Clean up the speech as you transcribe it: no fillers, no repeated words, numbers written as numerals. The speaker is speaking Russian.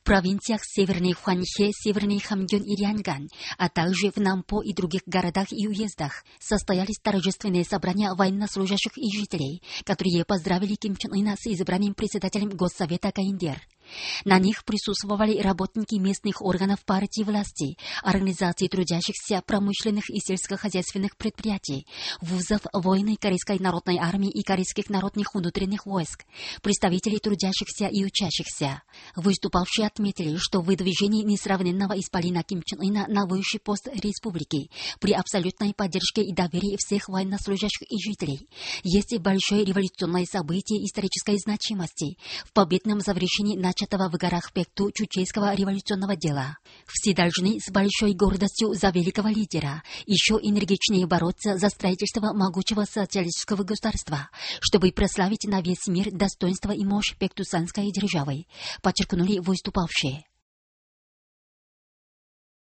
провинциях Северный Хуанхэ, Северный Хамгён и Рянгань, а также в Нампо и других городах и уездах состоялись торжественные собрания военнослужащих и жителей, которые поздравили Ким Чен Ына с избранием председателем Госсовета КНДР. На них присутствовали работники местных органов партии власти, организаций трудящихся, промышленных и сельскохозяйственных предприятий, вузов, воины Корейской народной армии и корейских народных внутренних войск, представители трудящихся и учащихся. Выступавшие отметили, что выдвижение несравненного исполина Ким Чен Ына на высший пост республики при абсолютной поддержке и доверии всех военнослужащих и жителей есть большое революционное событие исторической значимости в победном завершении начатого в горах Пекту чучейского революционного дела. Все должны с большой гордостью за великого лидера еще энергичнее бороться за строительство могучего социалистического государства, чтобы прославить на весь мир достоинство и мощь пектусанской державы, подчеркнули выступавшие.